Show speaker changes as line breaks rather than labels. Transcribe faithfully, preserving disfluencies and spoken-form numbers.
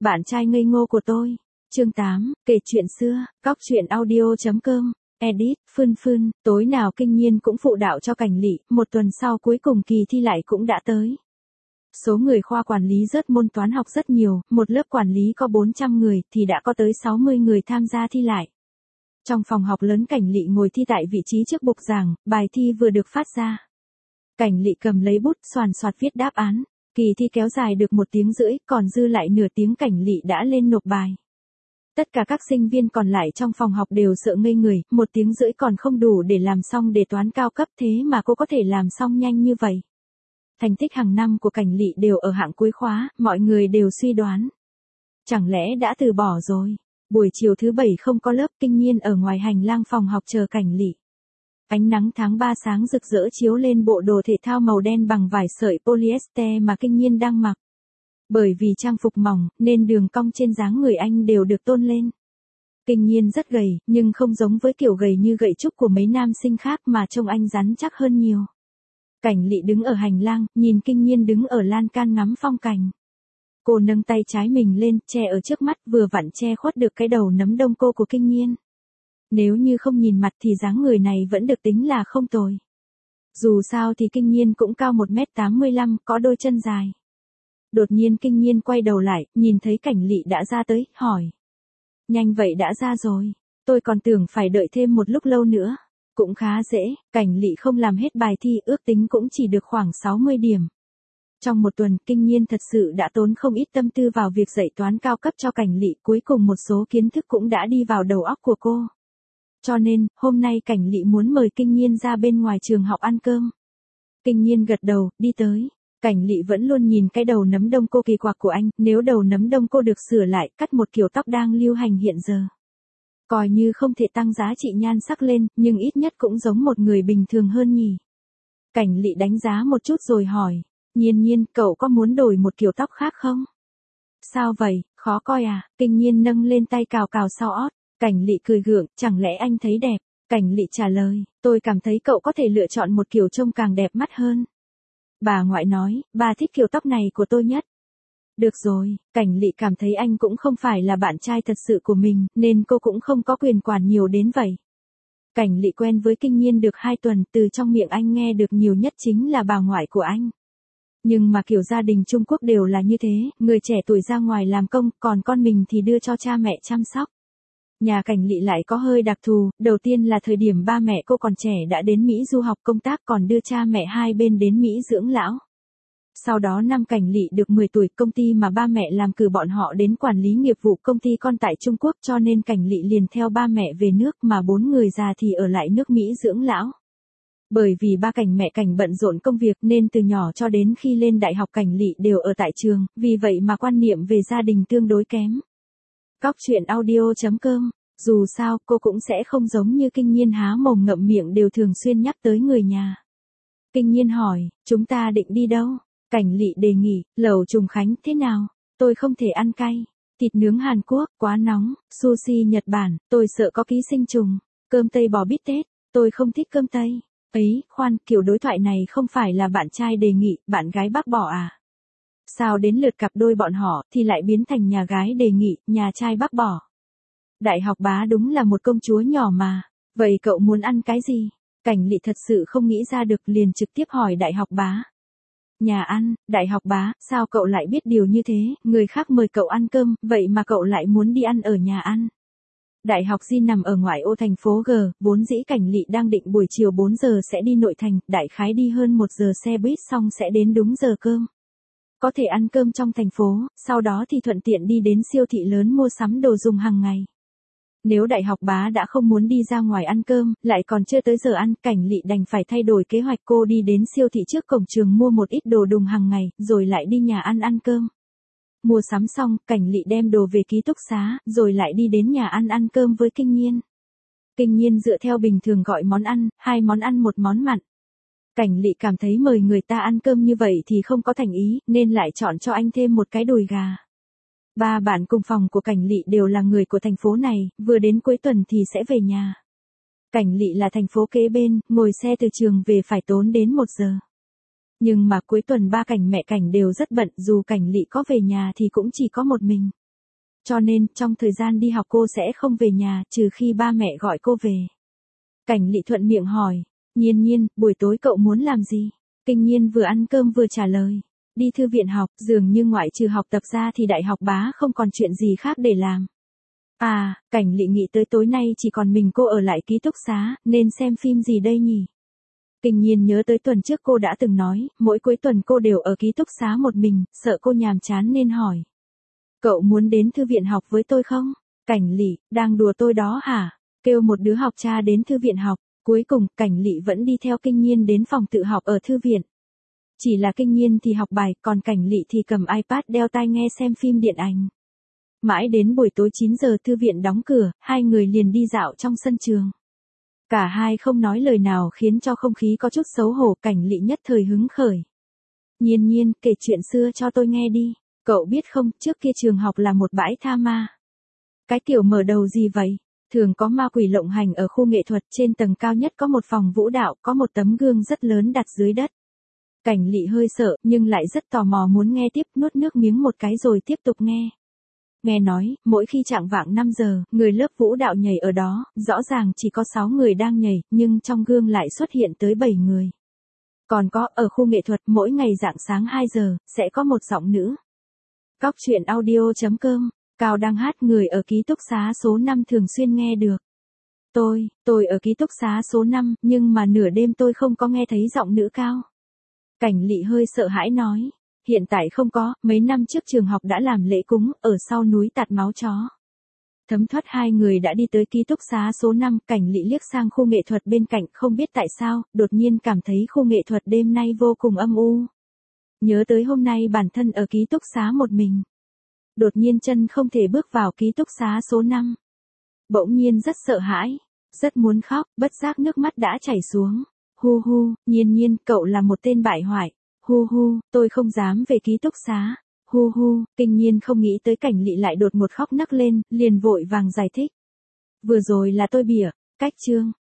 Bạn trai ngây ngô của tôi. Chương tám, kể chuyện xưa, cóc truyện audio chấm com, edit, Phương Phương, tối nào Kinh Nhiên cũng phụ đạo cho Cảnh Lị, một tuần sau cuối cùng kỳ thi lại cũng đã tới. Số người khoa quản lý rớt môn toán học rất nhiều, một lớp quản lý có bốn trăm người thì đã có tới sáu mươi người tham gia thi lại. Trong phòng học lớn Cảnh Lị ngồi thi tại vị trí trước bục giảng, bài thi vừa được phát ra. Cảnh Lị cầm lấy bút soàn soạt viết đáp án. Kỳ thi kéo dài được một tiếng rưỡi, còn dư lại nửa tiếng Cảnh Lị đã lên nộp bài. Tất cả các sinh viên còn lại trong phòng học đều sợ ngây người, một tiếng rưỡi còn không đủ để làm xong đề toán cao cấp, thế mà cô có thể làm xong nhanh như vậy. Thành tích hàng năm của Cảnh Lị đều ở hạng cuối khóa, mọi người đều suy đoán. Chẳng lẽ đã từ bỏ rồi? Buổi chiều thứ bảy không có lớp, Kinh Nhiên ở ngoài hành lang phòng học chờ Cảnh Lị. Ánh nắng tháng ba sáng rực rỡ chiếu lên bộ đồ thể thao màu đen bằng vải sợi polyester mà Kinh Nhiên đang mặc. Bởi vì trang phục mỏng, nên đường cong trên dáng người anh đều được tôn lên. Kinh Nhiên rất gầy, nhưng không giống với kiểu gầy như gậy trúc của mấy nam sinh khác mà trông anh rắn chắc hơn nhiều. Cảnh Lị đứng ở hành lang, nhìn Kinh Nhiên đứng ở lan can ngắm phong cảnh. Cô nâng tay trái mình lên, che ở trước mắt, vừa vặn che khuất được cái đầu nấm đông cô của Kinh Nhiên. Nếu như không nhìn mặt thì dáng người này vẫn được tính là không tồi. Dù sao thì Kinh Nhiên cũng cao một mét tám mươi lăm, có đôi chân dài. Đột nhiên Kinh Nhiên quay đầu lại, nhìn thấy Cảnh Lị đã ra tới, hỏi. Nhanh vậy đã ra rồi, tôi còn tưởng phải đợi thêm một lúc lâu nữa. Cũng khá dễ, Cảnh Lị không làm hết bài thi, ước tính cũng chỉ được khoảng sáu mươi điểm. Trong một tuần, Kinh Nhiên thật sự đã tốn không ít tâm tư vào việc dạy toán cao cấp cho Cảnh Lị, cuối cùng một số kiến thức cũng đã đi vào đầu óc của cô. Cho nên, hôm nay Cảnh Lị muốn mời Kinh Nhiên ra bên ngoài trường học ăn cơm. Kinh Nhiên gật đầu, đi tới. Cảnh Lị vẫn luôn nhìn cái đầu nấm đông cô kỳ quặc của anh, nếu đầu nấm đông cô được sửa lại, cắt một kiểu tóc đang lưu hành hiện giờ. Coi như không thể tăng giá trị nhan sắc lên, nhưng ít nhất cũng giống một người bình thường hơn nhỉ. Cảnh Lị đánh giá một chút rồi hỏi. Nhiên Nhiên, cậu có muốn đổi một kiểu tóc khác không? Sao vậy, khó coi à? Kinh Nhiên nâng lên tay cào cào sau ót. Cảnh Lị cười gượng, chẳng lẽ anh thấy đẹp? Cảnh Lị trả lời, tôi cảm thấy cậu có thể lựa chọn một kiểu trông càng đẹp mắt hơn. Bà ngoại nói, bà thích kiểu tóc này của tôi nhất. Được rồi, Cảnh Lị cảm thấy anh cũng không phải là bạn trai thật sự của mình, nên cô cũng không có quyền quản nhiều đến vậy. Cảnh Lị quen với Kinh Nhiên được hai tuần, từ trong miệng anh nghe được nhiều nhất chính là bà ngoại của anh. Nhưng mà kiểu gia đình Trung Quốc đều là như thế, người trẻ tuổi ra ngoài làm công, còn con mình thì đưa cho cha mẹ chăm sóc. Nhà Cảnh Lị lại có hơi đặc thù, đầu tiên là thời điểm ba mẹ cô còn trẻ đã đến Mỹ du học công tác, còn đưa cha mẹ hai bên đến Mỹ dưỡng lão. Sau đó năm Cảnh Lị được mười tuổi, công ty mà ba mẹ làm cử bọn họ đến quản lý nghiệp vụ công ty con tại Trung Quốc, cho nên Cảnh Lị liền theo ba mẹ về nước, mà bốn người già thì ở lại nước Mỹ dưỡng lão. Bởi vì ba Cảnh mẹ Cảnh bận rộn công việc nên từ nhỏ cho đến khi lên đại học Cảnh Lị đều ở tại trường, vì vậy mà quan niệm về gia đình tương đối kém. Cóc truyện audio chấm com, dù sao cô cũng sẽ không giống như Kinh Nhiên há mồm ngậm miệng đều thường xuyên nhắc tới người nhà. Kinh Nhiên hỏi, chúng ta định đi đâu? Cảnh Lị đề nghị, lẩu Trùng Khánh thế nào? Tôi không thể ăn cay. Thịt nướng Hàn Quốc, quá nóng. Sushi Nhật Bản, tôi sợ có ký sinh trùng. Cơm tây bò bít tết, tôi không thích cơm tây. Ấy, khoan, kiểu đối thoại này không phải là bạn trai đề nghị, bạn gái bác bỏ à? Sao đến lượt cặp đôi bọn họ thì lại biến thành nhà gái đề nghị, nhà trai bác bỏ? Đại học Bá đúng là một công chúa nhỏ mà. Vậy cậu muốn ăn cái gì? Cảnh Lị thật sự không nghĩ ra được, liền trực tiếp hỏi Đại học Bá. Nhà ăn, Đại học Bá, sao cậu lại biết điều như thế? Người khác mời cậu ăn cơm, vậy mà cậu lại muốn đi ăn ở nhà ăn. Đại học Di nằm ở ngoại ô thành phố G, vốn dĩ Cảnh Lị đang định buổi chiều bốn giờ sẽ đi nội thành, đại khái đi hơn một giờ xe buýt xong sẽ đến đúng giờ cơm. Có thể ăn cơm trong thành phố, sau đó thì thuận tiện đi đến siêu thị lớn mua sắm đồ dùng hàng ngày. Nếu Đại học Bá đã không muốn đi ra ngoài ăn cơm, lại còn chưa tới giờ ăn, Cảnh Lị đành phải thay đổi kế hoạch, cô đi đến siêu thị trước cổng trường mua một ít đồ dùng hàng ngày, rồi lại đi nhà ăn ăn cơm. Mua sắm xong, Cảnh Lị đem đồ về ký túc xá, rồi lại đi đến nhà ăn ăn cơm với Kinh Nhiên. Kinh Nhiên dựa theo bình thường gọi món ăn, hai món ăn một món mặn. Cảnh Lị cảm thấy mời người ta ăn cơm như vậy thì không có thành ý, nên lại chọn cho anh thêm một cái đùi gà. Ba bạn cùng phòng của Cảnh Lị đều là người của thành phố này, vừa đến cuối tuần thì sẽ về nhà. Cảnh Lị là thành phố kế bên, ngồi xe từ trường về phải tốn đến một giờ. Nhưng mà cuối tuần ba Cảnh mẹ Cảnh đều rất bận, dù Cảnh Lị có về nhà thì cũng chỉ có một mình. Cho nên, trong thời gian đi học cô sẽ không về nhà, trừ khi ba mẹ gọi cô về. Cảnh Lị thuận miệng hỏi, Nhiên Nhiên, buổi tối cậu muốn làm gì? Kinh Nhiên vừa ăn cơm vừa trả lời, đi thư viện học, dường như ngoại trừ học tập ra thì đại học bá không còn chuyện gì khác để làm. À, Cảnh Lị nghĩ tới tối nay chỉ còn mình cô ở lại ký túc xá, nên xem phim gì đây nhỉ? Kinh Nhiên nhớ tới tuần trước cô đã từng nói, mỗi cuối tuần cô đều ở ký túc xá một mình, sợ cô nhàm chán nên hỏi. Cậu muốn đến thư viện học với tôi không? Cảnh Lị, đang đùa tôi đó hả? Kêu một đứa học cha đến thư viện học. Cuối cùng, Cảnh Lị vẫn đi theo Kinh Nhiên đến phòng tự học ở thư viện. Chỉ là Kinh Nhiên thì học bài, còn Cảnh Lị thì cầm iPad đeo tai nghe xem phim điện ảnh. Mãi đến buổi tối chín giờ thư viện đóng cửa, hai người liền đi dạo trong sân trường. Cả hai không nói lời nào khiến cho không khí có chút xấu hổ, Cảnh Lị nhất thời hứng khởi. Nhiên Nhiên, kể chuyện xưa cho tôi nghe đi. Cậu biết không, trước kia trường học là một bãi tha ma. Cái kiểu mở đầu gì vậy? Thường có ma quỷ lộng hành ở khu nghệ thuật, trên tầng cao nhất có một phòng vũ đạo, có một tấm gương rất lớn đặt dưới đất. Cảnh Lị hơi sợ, nhưng lại rất tò mò muốn nghe tiếp, nuốt nước miếng một cái rồi tiếp tục nghe. Nghe nói, mỗi khi chạng vạng năm giờ, người lớp vũ đạo nhảy ở đó, rõ ràng chỉ có sáu người đang nhảy, nhưng trong gương lại xuất hiện tới bảy người. Còn có, ở khu nghệ thuật, mỗi ngày rạng sáng hai giờ, sẽ có một giọng nữ. Cóc truyện audio chấm com, Cao đang hát, người ở ký túc xá số năm thường xuyên nghe được. Tôi, tôi ở ký túc xá số năm, nhưng mà nửa đêm tôi không có nghe thấy giọng nữ Cao. Cảnh Lị hơi sợ hãi nói. Hiện tại không có, mấy năm trước trường học đã làm lễ cúng, ở sau núi tạt máu chó. Thấm thoát hai người đã đi tới ký túc xá số năm, Cảnh Lị liếc sang khu nghệ thuật bên cạnh, không biết tại sao, đột nhiên cảm thấy khu nghệ thuật đêm nay vô cùng âm u. Nhớ tới hôm nay bản thân ở ký túc xá một mình. Đột nhiên chân không thể bước vào ký túc xá số năm. Bỗng nhiên rất sợ hãi, rất muốn khóc, bất giác nước mắt đã chảy xuống. Hu hu, Nhiên Nhiên, cậu là một tên bại hoại. Hu hu, tôi không dám về ký túc xá. Hu hu, Kinh Nhiên không nghĩ tới Cảnh Lị lại đột một khóc nấc lên, liền vội vàng giải thích. Vừa rồi là tôi bịa, cách chương.